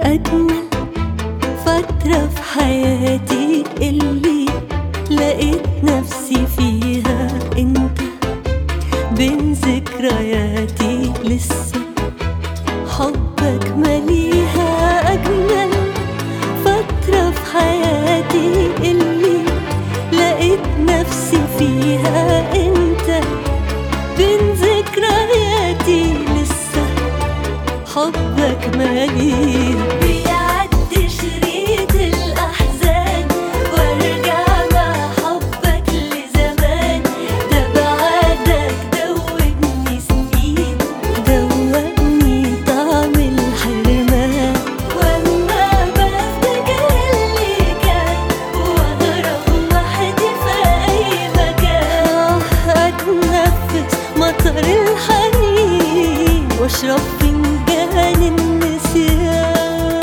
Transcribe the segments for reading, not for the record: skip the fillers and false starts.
أجمل فترة في حياتي اللي لقيت نفسي فيها انت بين ذكرياتي لسه حبك مليها. أجمل فترة في حياتي اللي لقيت نفسي فيها انت بين ذكرياتي لسه حبك مليها. بيعدي شريط الأحزان وارجع مع حبك لزمان، ده بعدك دوبني سنين دوقني طعم الحرمان. واما بفتكر اللي كان واغرق وحدي في اي مكان، اتنفس مطر الحنين واشرب فنجان النسيان.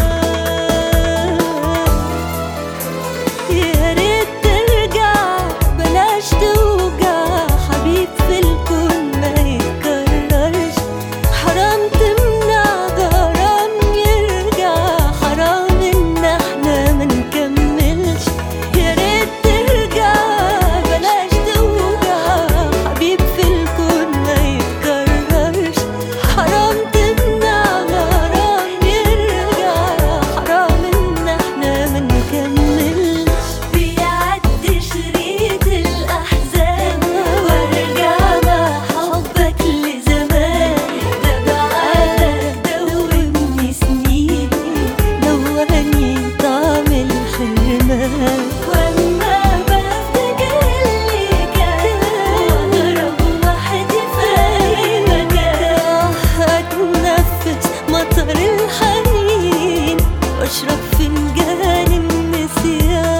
يا ريت ترجع بلاش توجع، حبيب في الكون ما يتكررش، حرام تمنع غرام يرجع، حرام ان احنا ما نكملش. يا ريت ترجع بلاش توجع، حبيب في الكون ما يتكررش، حرام تمنع غرام يرجع، حرام ان احنا ما نكملش. بيعدي شريط الأحزان وارجع مع حبك لزمان، ده بعدك دوبني سنين دوقني طعم الحرمان. واما بفتكر اللي كان واغرق وحدي في اي مكان، اتنفس مطر الحنين واشرب فنجان النسيان.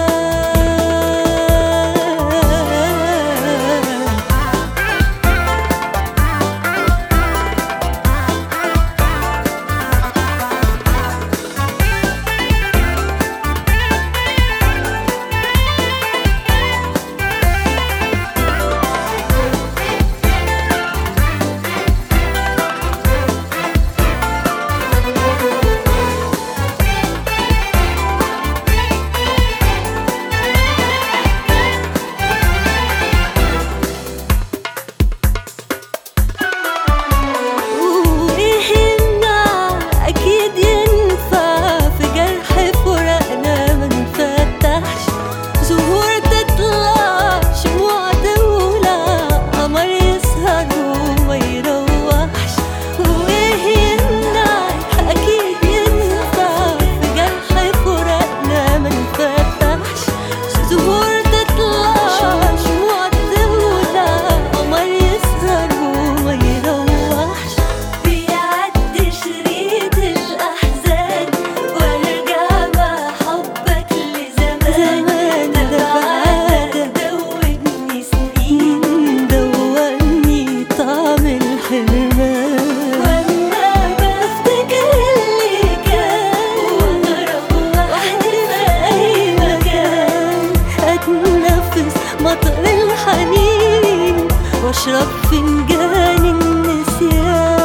مطر الحنين واشرب فنجان النسيان.